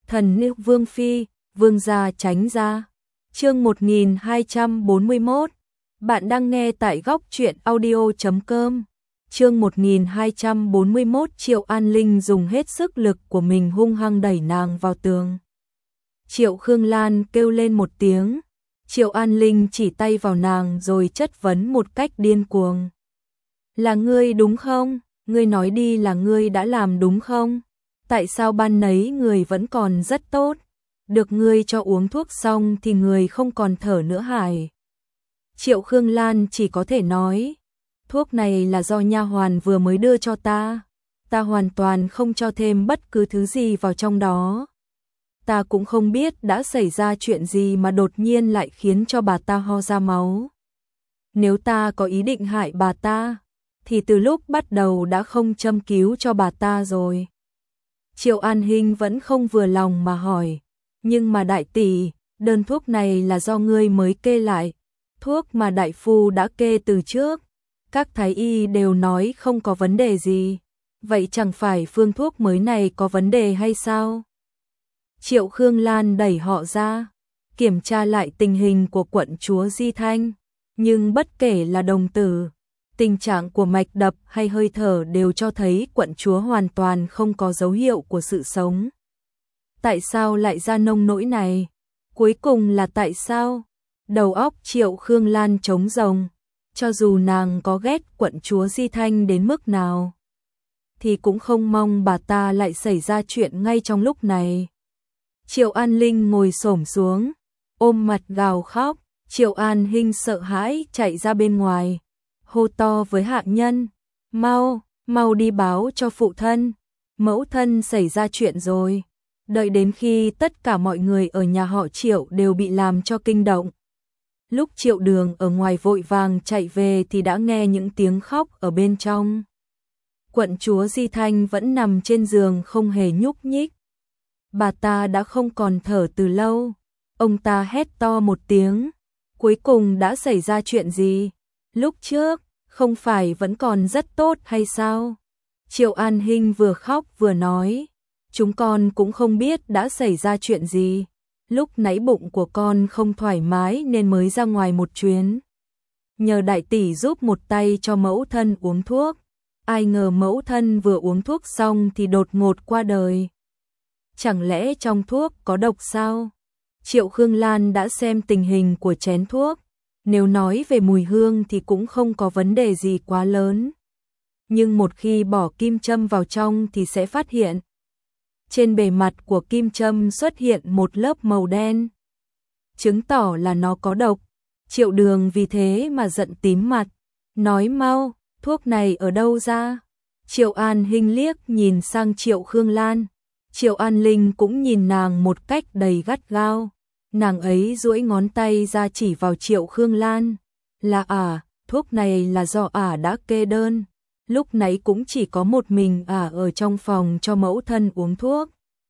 Thần nữ Vương Phi, Vương gia tránh ra. Chương 1241. Bạn đang nghe tại góc truyện audio.com. Chương 1241. Triệu An Linh dùng hết sức lực của mình hung hăng đẩy nàng vào tường. Triệu Khương Lan kêu lên một tiếng. Triệu An Linh chỉ tay vào nàng rồi chất vấn một cách điên cuồng. Là ngươi đúng không? Ngươi nói đi, là ngươi đã làm đúng không? Tại sao ban nấy người vẫn còn rất tốt? Được ngươi cho uống thuốc xong thì người không còn thở nữa hài? Triệu Khương Lan chỉ có thể nói, thuốc này là do nha hoàn vừa mới đưa cho ta. Ta hoàn toàn không cho thêm bất cứ thứ gì vào trong đó. Ta cũng không biết đã xảy ra chuyện gì mà đột nhiên lại khiến cho bà ta ho ra máu. Nếu ta có ý định hại bà ta, thì từ lúc bắt đầu đã không châm cứu cho bà ta rồi. Triệu An Hinh vẫn không vừa lòng mà hỏi, nhưng mà đại tỷ, đơn thuốc này là do ngươi mới kê lại, thuốc mà đại phu đã kê từ trước, các thái y đều nói không có vấn đề gì, vậy chẳng phải phương thuốc mới này có vấn đề hay sao? Triệu Khương Lan đẩy họ ra, kiểm tra lại tình hình của quận chúa Di Thanh, nhưng bất kể là đồng tử, tình trạng của mạch đập hay hơi thở đều cho thấy quận chúa hoàn toàn không có dấu hiệu của sự sống. Tại sao lại ra nông nỗi này? Cuối cùng là tại sao? Đầu óc Triệu Khương Lan trống rỗng, cho dù nàng có ghét quận chúa Di Thanh đến mức nào, thì cũng không mong bà ta lại xảy ra chuyện ngay trong lúc này. Triệu An Linh ngồi xổm xuống, ôm mặt gào khóc. Triệu An Hinh sợ hãi chạy ra bên ngoài, hô to với hạ nhân, mau đi báo cho phụ thân, mẫu thân xảy ra chuyện rồi. Đợi đến khi tất cả mọi người ở nhà họ Triệu đều bị làm cho kinh động. Lúc Triệu Đường ở ngoài vội vàng chạy về thì đã nghe những tiếng khóc ở bên trong. Quận chúa Di Thanh vẫn nằm trên giường không hề nhúc nhích. Bà ta đã không còn thở từ lâu. Ông ta hét to một tiếng. Cuối cùng đã xảy ra chuyện gì? Lúc trước, không phải vẫn còn rất tốt hay sao? Triệu An Hinh vừa khóc vừa nói, chúng con cũng không biết đã xảy ra chuyện gì. Lúc nãy bụng của con không thoải mái nên mới ra ngoài một chuyến. Nhờ đại tỷ giúp một tay cho mẫu thân uống thuốc. Ai ngờ mẫu thân vừa uống thuốc xong thì đột ngột qua đời. Chẳng lẽ trong thuốc có độc sao? Triệu Khương Lan đã xem tình hình của chén thuốc, nếu nói về mùi hương thì cũng không có vấn đề gì quá lớn. Nhưng một khi bỏ kim châm vào trong thì sẽ phát hiện, trên bề mặt của kim châm xuất hiện một lớp màu đen, chứng tỏ là nó có độc. Triệu Đường vì thế mà giận tím mặt, nói mau, thuốc này ở đâu ra? Triệu An Hinh liếc nhìn sang Triệu Khương Lan, Triệu An Linh cũng nhìn nàng một cách đầy gắt gao. Nàng ấy duỗi ngón tay ra chỉ vào Triệu Khương Lan, là thuốc này là do đã kê đơn, lúc nãy cũng chỉ có một mình ở trong phòng cho mẫu thân uống thuốc.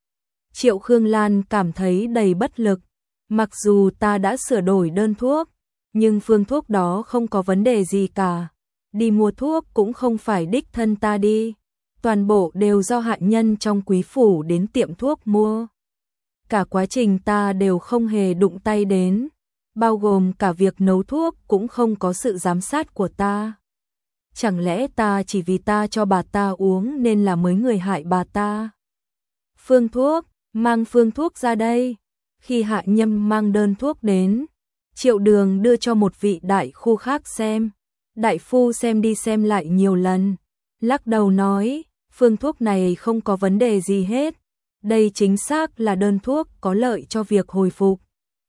Triệu Khương Lan cảm thấy đầy bất lực, mặc dù ta đã sửa đổi đơn thuốc, nhưng phương thuốc đó không có vấn đề gì cả, đi mua thuốc cũng không phải đích thân ta đi, toàn bộ đều do hạ nhân trong quý phủ đến tiệm thuốc mua. Cả quá trình ta đều không hề đụng tay đến, bao gồm cả việc nấu thuốc cũng không có sự giám sát của ta. Chẳng lẽ ta chỉ vì ta cho bà ta uống nên là mới người hại bà ta? Phương thuốc, mang phương thuốc ra đây. Khi hạ nhân mang đơn thuốc đến, Triệu Đường đưa cho một vị đại phu khác xem. Đại phu xem đi xem lại nhiều lần, lắc đầu nói, phương thuốc này không có vấn đề gì hết. Đây chính xác là đơn thuốc có lợi cho việc hồi phục.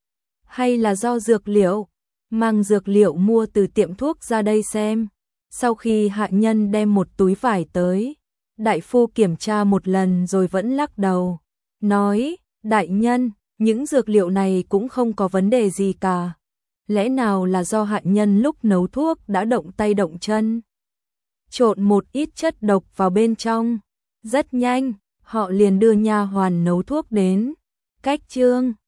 Hay là do dược liệu? Mang dược liệu mua từ tiệm thuốc ra đây xem. Sau khi hạ nhân đem một túi vải tới, đại phu kiểm tra một lần rồi vẫn lắc đầu, nói, đại nhân, những dược liệu này cũng không có vấn đề gì cả. Lẽ nào là do hạ nhân lúc nấu thuốc đã động tay động chân, trộn một ít chất độc vào bên trong. Rất nhanh, họ liền đưa nha hoàn nấu thuốc đến. Cách chương